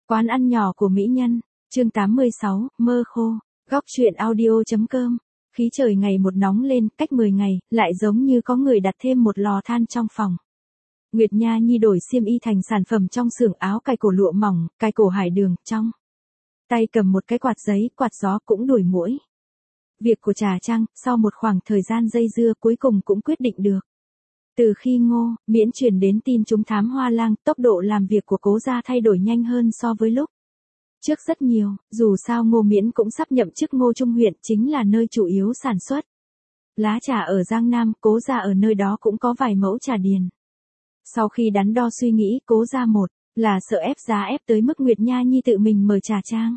Quán ăn nhỏ của mỹ nhân, chương 86, mơ khô, góc truyện audio.com. Khí trời ngày một nóng lên, cách 10 ngày, lại giống như có người đặt thêm một lò than trong phòng. Nguyệt Nha Nhi đổi xiêm y thành sản phẩm trong xưởng áo cài cổ lụa mỏng, cài cổ hải đường, trong tay cầm một cái quạt giấy, quạt gió cũng đuổi muỗi. Việc của Trà Trăng, sau một khoảng thời gian dây dưa cuối cùng cũng quyết định được. Từ khi Ngô Miễn truyền đến tin trúng thám Hoa Lang, tốc độ làm việc của Cố gia thay đổi nhanh hơn so với lúc trước rất nhiều, dù sao Ngô Miễn cũng sắp nhậm chức Ngô Trung huyện, chính là nơi chủ yếu sản xuất lá trà ở Giang Nam, Cố gia ở nơi đó cũng có vài mẫu trà điền. Sau khi đắn đo suy nghĩ, Cố gia một là sợ ép giá ép tới mức Nguyệt Nha Nhi tự mình mở trà trang.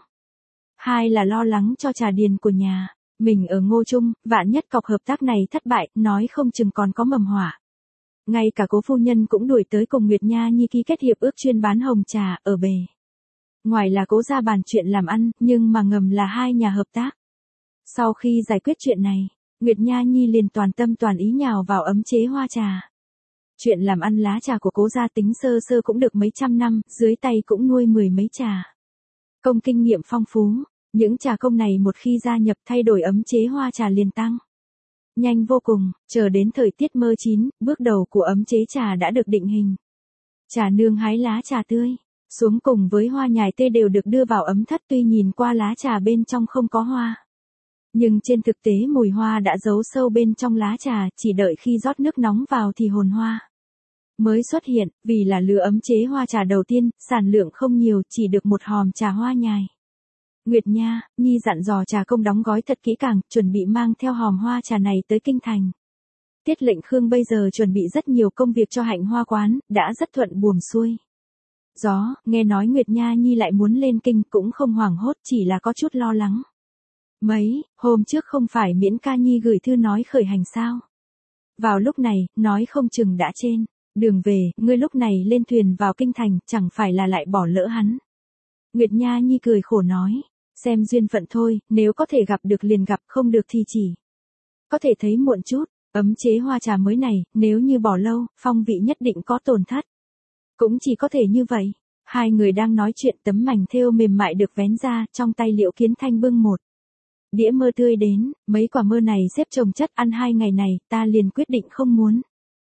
Hai là lo lắng cho trà điền của nhà mình ở Ngô Trung, vạn nhất cọc hợp tác này thất bại, nói không chừng còn có mầm họa. Ngay cả Cố phu nhân cũng đuổi tới cùng Nguyệt Nha Nhi ký kết hiệp ước chuyên bán hồng trà, ở bề ngoài là Cố gia bàn chuyện làm ăn, nhưng mà ngầm là hai nhà hợp tác. Sau khi giải quyết chuyện này, Nguyệt Nha Nhi liền toàn tâm toàn ý nhào vào ấm chế hoa trà. Chuyện làm ăn lá trà của Cố gia tính sơ sơ cũng được mấy trăm năm, dưới tay cũng nuôi mười mấy trà công kinh nghiệm phong phú. Những trà công này một khi gia nhập thay đổi ấm chế hoa trà liền tăng nhanh vô cùng, chờ đến thời tiết mơ chín, bước đầu của ấm chế trà đã được định hình. Trà nương hái lá trà tươi xuống cùng với hoa nhài tê đều được đưa vào ấm thất, tuy nhìn qua lá trà bên trong không có hoa, nhưng trên thực tế mùi hoa đã giấu sâu bên trong lá trà, chỉ đợi khi rót nước nóng vào thì hồn hoa mới xuất hiện. Vì là lứa ấm chế hoa trà đầu tiên, sản lượng không nhiều, chỉ được một hòm trà hoa nhài. Nguyệt Nha Nhi dặn dò trà công đóng gói thật kỹ càng, chuẩn bị mang theo hòm hoa trà này tới kinh thành. Tiết Lệnh Khương bây giờ chuẩn bị rất nhiều công việc cho Hạnh Hoa quán, đã rất thuận buồm xuôi gió. Nghe nói Nguyệt Nha Nhi lại muốn lên kinh cũng không hoảng hốt, chỉ là có chút lo lắng. Mấy hôm trước không phải Miễn ca nhi gửi thư nói khởi hành sao? Vào lúc này, nói không chừng đã trên đường về, ngươi lúc này lên thuyền vào kinh thành, chẳng phải là lại bỏ lỡ hắn. Nguyệt Nha Nhi cười khổ nói, xem duyên phận thôi, nếu có thể gặp được liền gặp, không được thì chỉ có thể thấy muộn chút. Ấm chế hoa trà mới này, nếu như bỏ lâu, phong vị nhất định có tổn thất. Cũng chỉ có thể như vậy. Hai người đang nói chuyện, tấm mảnh thêu mềm mại được vén ra, trong tay Liễu Kiến Thanh bưng một đĩa mơ tươi đến. Mấy quả mơ này xếp chồng chất, ăn 2 ngày này, ta liền quyết định không muốn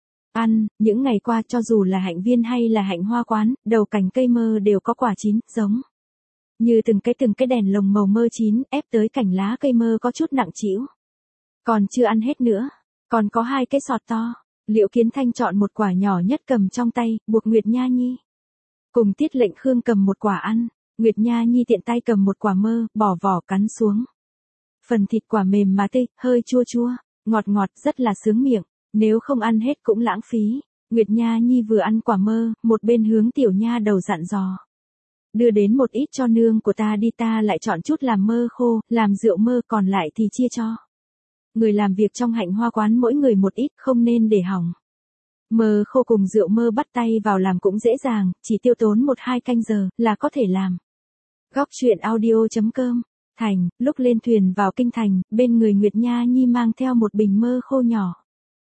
ăn. Những ngày qua cho dù là Hạnh Viên hay là Hạnh Hoa quán, đầu cành cây mơ đều có quả chín, giống như từng cái đèn lồng màu mơ chín, ép tới cành lá cây mơ có chút nặng trĩu. Còn chưa ăn hết nữa, còn có 2 cái sọt to. Liễu Kiến Thanh chọn một quả nhỏ nhất cầm trong tay, buộc Nguyệt Nha Nhi cùng Tiết Lệnh Khương cầm một quả ăn. Nguyệt Nha Nhi tiện tay cầm một quả mơ, bỏ vỏ cắn xuống. Phần thịt quả mềm mà tươi, hơi chua chua, ngọt ngọt, rất là sướng miệng. Nếu không ăn hết cũng lãng phí. Nguyệt Nha Nhi vừa ăn quả mơ, một bên hướng tiểu nha đầu dặn dò, đưa đến một ít cho nương của ta đi, ta lại chọn chút làm mơ khô, làm rượu mơ, còn lại thì chia cho người làm việc trong Hạnh Hoa quán mỗi người một ít, không nên để hỏng. Mơ khô cùng rượu mơ bắt tay vào làm cũng dễ dàng, chỉ tiêu tốn 1-2 canh giờ là có thể làm. Góc truyện audio.com. Thành, lúc lên thuyền vào kinh thành, bên người Nguyệt Nha Nhi mang theo một bình mơ khô nhỏ.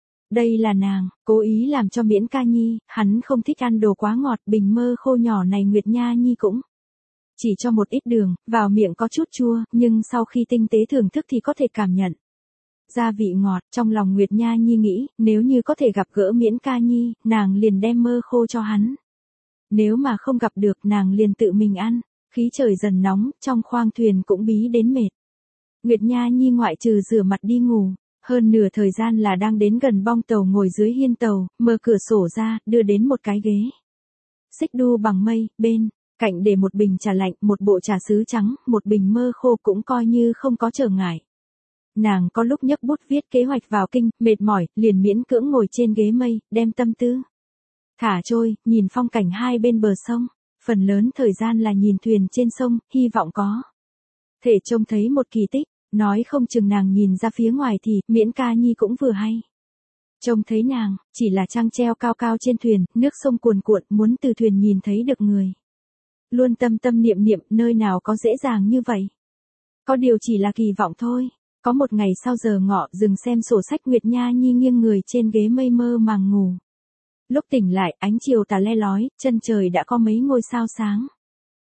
Đây là nàng cố ý làm cho Miễn ca nhi, hắn không thích ăn đồ quá ngọt. Bình mơ khô nhỏ này Nguyệt Nha Nhi cũng chỉ cho một ít đường, vào miệng có chút chua, nhưng sau khi tinh tế thưởng thức thì có thể cảm nhận gia vị ngọt. Trong lòng Nguyệt Nha Nhi nghĩ, nếu như có thể gặp gỡ Miễn ca nhi, nàng liền đem mơ khô cho hắn. Nếu mà không gặp được, nàng liền tự mình ăn. Khí trời dần nóng, trong khoang thuyền cũng bí đến mệt. Nguyệt Nha Nhi ngoại trừ rửa mặt đi ngủ, hơn nửa thời gian là đang đến gần bong tàu, ngồi dưới hiên tàu, mở cửa sổ ra, đưa đến một cái ghế xích đu bằng mây, bên cạnh để một bình trà lạnh, một bộ trà sứ trắng, một bình mơ khô cũng coi như không có trở ngại. Nàng có lúc nhấc bút viết kế hoạch vào kinh, mệt mỏi, liền miễn cưỡng ngồi trên ghế mây, đem tâm tư thả trôi, nhìn phong cảnh hai bên bờ sông. Phần lớn thời gian là nhìn thuyền trên sông, hy vọng có thể trông thấy một kỳ tích. Nói không chừng nàng nhìn ra phía ngoài thì Miễn ca nhi cũng vừa hay trông thấy nàng, chỉ là trăng treo cao cao trên thuyền, nước sông cuồn cuộn, muốn từ thuyền nhìn thấy được người. Luôn tâm tâm niệm niệm, nơi nào có dễ dàng như vậy. Có điều chỉ là kỳ vọng thôi. Có một ngày sau giờ ngọ, dừng xem sổ sách, Nguyệt Nha Nhi nghiêng người trên ghế mây mơ màng ngủ. Lúc tỉnh lại, ánh chiều tà le lói, chân trời đã có mấy ngôi sao sáng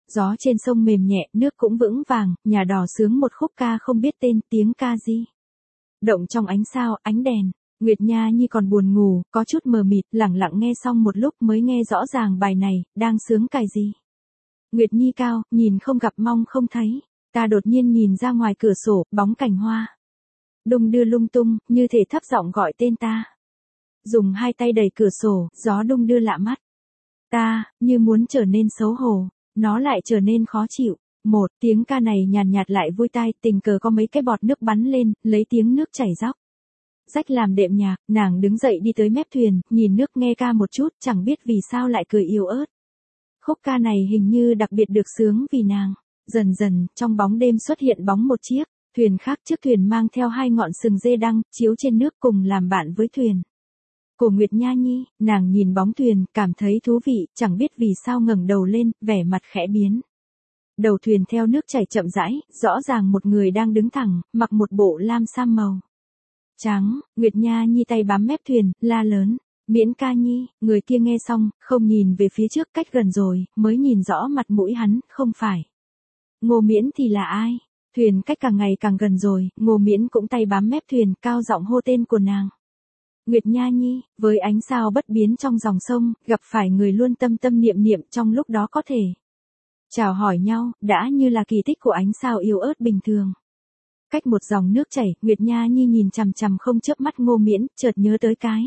Gió trên sông mềm nhẹ, nước cũng vững vàng, nhà đò sướng một khúc ca không biết tên, tiếng ca gì. Động trong ánh sao, ánh đèn. Nguyệt Nha Nhi còn buồn ngủ, có chút mờ mịt, lẳng lặng nghe xong một lúc mới nghe rõ ràng bài này, đang sướng cài gì. Nguyệt Nhi cao, nhìn không gặp mong không thấy. Ta đột nhiên nhìn ra ngoài cửa sổ, bóng cành hoa. Đung đưa lung tung, như thể thấp giọng gọi tên ta. Dùng hai tay đẩy cửa sổ, gió đung đưa lạ mắt. Ta, như muốn trở nên xấu hổ, nó lại trở nên khó chịu. Một, tiếng ca này nhàn nhạt lại vui tai, tình cờ có mấy cái bọt nước bắn lên, lấy tiếng nước chảy róc. Rách làm đệm nhạc, nàng đứng dậy đi tới mép thuyền, nhìn nước nghe ca một chút, chẳng biết vì sao lại cười yếu ớt. Khúc ca này hình như đặc biệt được sướng vì nàng. Dần dần, trong bóng đêm xuất hiện bóng một chiếc thuyền khác, chiếc thuyền mang theo hai ngọn sừng dê đăng, chiếu trên nước cùng làm bạn với thuyền. Cổ Nguyệt Nha Nhi, nàng nhìn bóng thuyền, cảm thấy thú vị, chẳng biết vì sao ngẩng đầu lên, vẻ mặt khẽ biến. Đầu thuyền theo nước chảy chậm rãi, rõ ràng một người đang đứng thẳng, mặc một bộ lam sam màu trắng. Nguyệt Nha Nhi tay bám mép thuyền, la lớn, Miễn ca nhi. Người kia nghe xong, không nhìn về phía trước, cách gần rồi, mới nhìn rõ mặt mũi hắn, không phải. Ngô Miễn thì là ai? Thuyền cách càng ngày càng gần rồi, Ngô Miễn cũng tay bám mép thuyền, cao giọng hô tên của nàng. Nguyệt Nha Nhi, với ánh sao bất biến trong dòng sông, gặp phải người luôn tâm tâm niệm niệm trong lúc đó có thể chào hỏi nhau, đã như là kỳ tích của ánh sao yếu ớt bình thường. Cách một dòng nước chảy, Nguyệt Nha Nhi nhìn chằm chằm không chớp mắt Ngô Miễn, chợt nhớ tới cái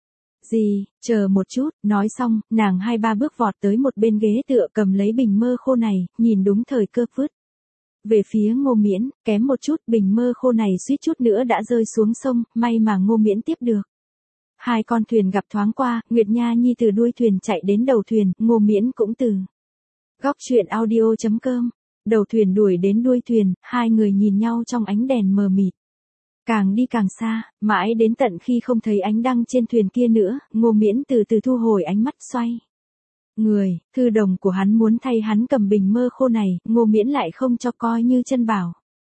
gì, chờ một chút, nói xong, nàng 2-3 bước vọt tới một bên ghế tựa, cầm lấy bình mơ khô này, nhìn đúng thời cơ vứt về phía Ngô Miễn, kém một chút, bình mơ khô này suýt chút nữa đã rơi xuống sông, may mà Ngô Miễn tiếp được. Hai con thuyền gặp thoáng qua, Nguyệt Nha Nhi từ đuôi thuyền chạy đến đầu thuyền, Ngô Miễn cũng từ góc truyện audio.com. Đầu thuyền đuổi đến đuôi thuyền, hai người nhìn nhau trong ánh đèn mờ mịt. Càng đi càng xa, mãi đến tận khi không thấy ánh đăng trên thuyền kia nữa, Ngô Miễn từ từ thu hồi ánh mắt, xoay người. Thư đồng của hắn muốn thay hắn cầm bình mơ khô này, Ngô Miễn lại không cho coi như chân bảo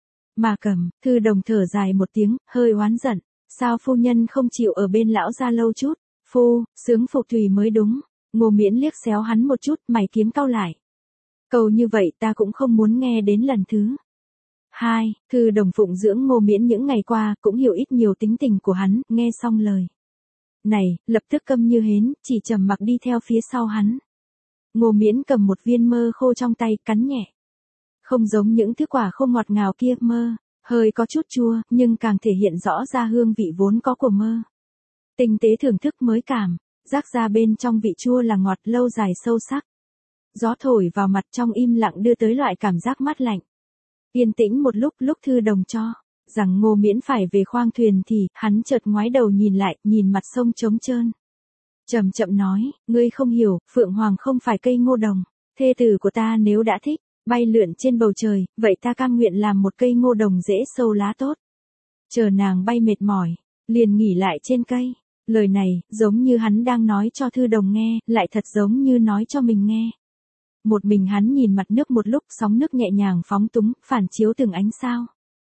mà cầm. Thư đồng thở dài một tiếng, hơi oán giận. Sao phu nhân không chịu ở bên lão gia lâu chút? Phu, sướng phục tùy mới đúng. Ngô Miễn liếc xéo hắn một chút, mày kiếm cau lại. Câu như vậy ta cũng không muốn nghe đến lần thứ hai. Thư đồng phụng dưỡng Ngô Miễn những ngày qua, cũng hiểu ít nhiều tính tình của hắn, nghe xong lời này, lập tức câm như hến, chỉ trầm mặc đi theo phía sau hắn. Ngô Miễn cầm một viên mơ khô trong tay, cắn nhẹ. Không giống những thứ quả khô ngọt ngào kia, mơ hơi có chút chua, nhưng càng thể hiện rõ ra hương vị vốn có của mơ. Tinh tế thưởng thức mới cảm giác ra bên trong vị chua là ngọt, lâu dài sâu sắc. Gió thổi vào mặt trong im lặng đưa tới loại cảm giác mát lạnh. Yên tĩnh một lúc, lúc Thư đồng cho rằng Ngô Miễn phải về khoang thuyền thì, hắn chợt ngoái đầu nhìn lại, nhìn mặt sông trống trơn. Chậm chậm nói, ngươi không hiểu, Phượng Hoàng không phải cây ngô đồng. Thê tử của ta nếu đã thích bay lượn trên bầu trời, vậy ta cam nguyện làm một cây ngô đồng rễ sâu lá tốt. Chờ nàng bay mệt mỏi, liền nghỉ lại trên cây. Lời này, giống như hắn đang nói cho Thư đồng nghe, lại thật giống như nói cho mình nghe. Một mình hắn nhìn mặt nước một lúc, sóng nước nhẹ nhàng phóng túng, phản chiếu từng ánh sao.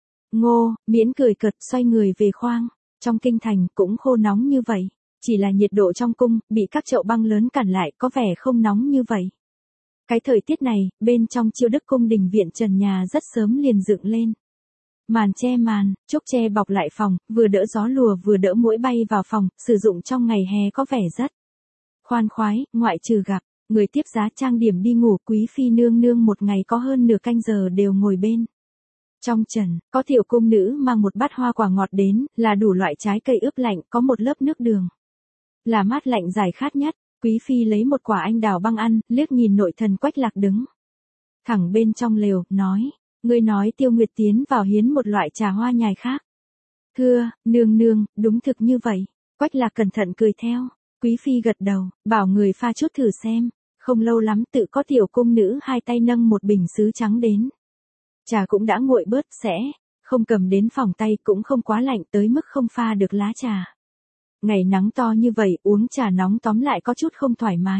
Ngô Miễn cười cợt, xoay người về khoang. Trong kinh thành, cũng khô nóng như vậy. Chỉ là nhiệt độ trong cung, bị các chậu băng lớn cản lại, có vẻ không nóng như vậy. Cái thời tiết này, bên trong Chiêu Đức cung đình viện trần nhà rất sớm liền dựng lên. Màn trúc che bọc lại phòng, vừa đỡ gió lùa vừa đỡ muỗi bay vào phòng, sử dụng trong ngày hè có vẻ rất khoan khoái, ngoại trừ gặp người tiếp giá trang điểm đi ngủ, quý phi nương nương một ngày có hơn nửa canh giờ đều ngồi bên trong trần, có tiểu cung nữ mang một bát hoa quả ngọt đến, là đủ loại trái cây ướp lạnh, có một lớp nước đường là mát lạnh giải khát nhất. Quý phi lấy một quả anh đào băng ăn, liếc nhìn nội thần Quách Lạc đứng thẳng bên trong lều, nói, ngươi nói Tiêu Nguyệt tiến vào hiến một loại trà hoa nhài khác. Thưa, nương nương, đúng thực như vậy. Quách Lạc cẩn thận cười theo. Quý phi gật đầu, bảo người pha chút thử xem. Không lâu lắm tự có tiểu cung nữ hai tay nâng một bình sứ trắng đến. Trà cũng đã nguội bớt, sẽ không cầm đến phòng tay, cũng không quá lạnh tới mức không pha được lá trà. Ngày nắng to như vậy, uống trà nóng tóm lại có chút không thoải mái.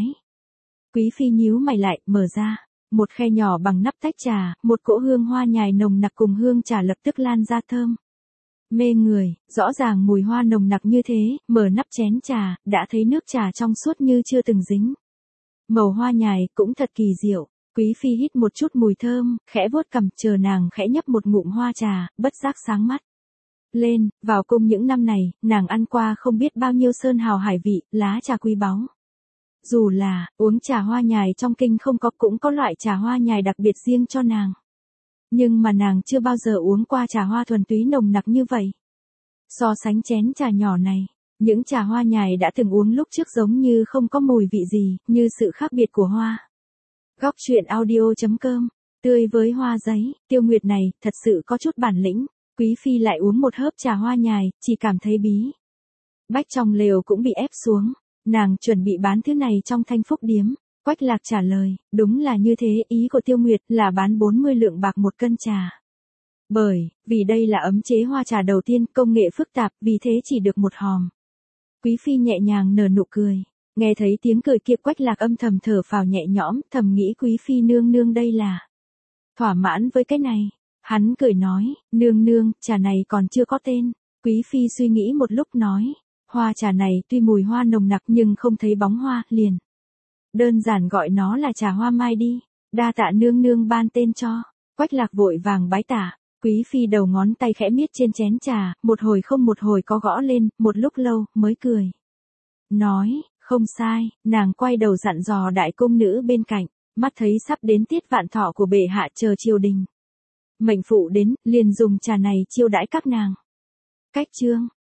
Quý phi nhíu mày lại, mở ra một khe nhỏ bằng nắp tách trà, một cỗ hương hoa nhài nồng nặc cùng hương trà lập tức lan ra thơm mê người. Rõ ràng mùi hoa nồng nặc như thế, mở nắp chén trà, đã thấy nước trà trong suốt như chưa từng dính màu hoa nhài, cũng thật kỳ diệu. Quý phi hít một chút mùi thơm, khẽ vuốt cằm, chờ nàng khẽ nhấp một ngụm hoa trà, bất giác sáng mắt lên. Vào cung những năm này, nàng ăn qua không biết bao nhiêu sơn hào hải vị, lá trà quý báu. Dù là uống trà hoa nhài trong kinh không có, cũng có loại trà hoa nhài đặc biệt riêng cho nàng. Nhưng mà nàng chưa bao giờ uống qua trà hoa thuần túy nồng nặc như vậy. So sánh chén trà nhỏ này, những trà hoa nhài đã từng uống lúc trước giống như không có mùi vị gì, như sự khác biệt của hoa. Góc truyện audio.com, tươi với hoa giấy, Tiêu Nguyệt này, thật sự có chút bản lĩnh. Quý phi lại uống một hớp trà hoa nhài, chỉ cảm thấy bí bách trong lều cũng bị ép xuống. Nàng chuẩn bị bán thứ này trong Thanh Phúc điếm. Quách Lạc trả lời, đúng là như thế, ý của Tiêu Nguyệt là bán 40 lượng bạc một cân trà. Bởi vì đây là ấm chế hoa trà đầu tiên, công nghệ phức tạp, vì thế chỉ được một hòm. Quý phi nhẹ nhàng nở nụ cười. Nghe thấy tiếng cười kia, Quách Lạc âm thầm thở phào nhẹ nhõm, thầm nghĩ quý phi nương nương đây là thỏa mãn với cái này. Hắn cười nói, nương nương, trà này còn chưa có tên. Quý phi suy nghĩ một lúc nói, hoa trà này tuy mùi hoa nồng nặc nhưng không thấy bóng hoa, liền đơn giản gọi nó là trà hoa mai đi. Đa tạ nương nương ban tên cho. Quách Lạc vội vàng bái tạ. Quý phi đầu ngón tay khẽ miết trên chén trà, một hồi không một hồi có gõ lên, một lúc lâu mới cười nói, không sai. Nàng quay đầu dặn dò đại cung nữ bên cạnh, mắt thấy sắp đến tiết vạn thọ của bệ hạ, chờ triều đình mệnh phụ đến, liền dùng trà này chiêu đãi các nàng. Cách chương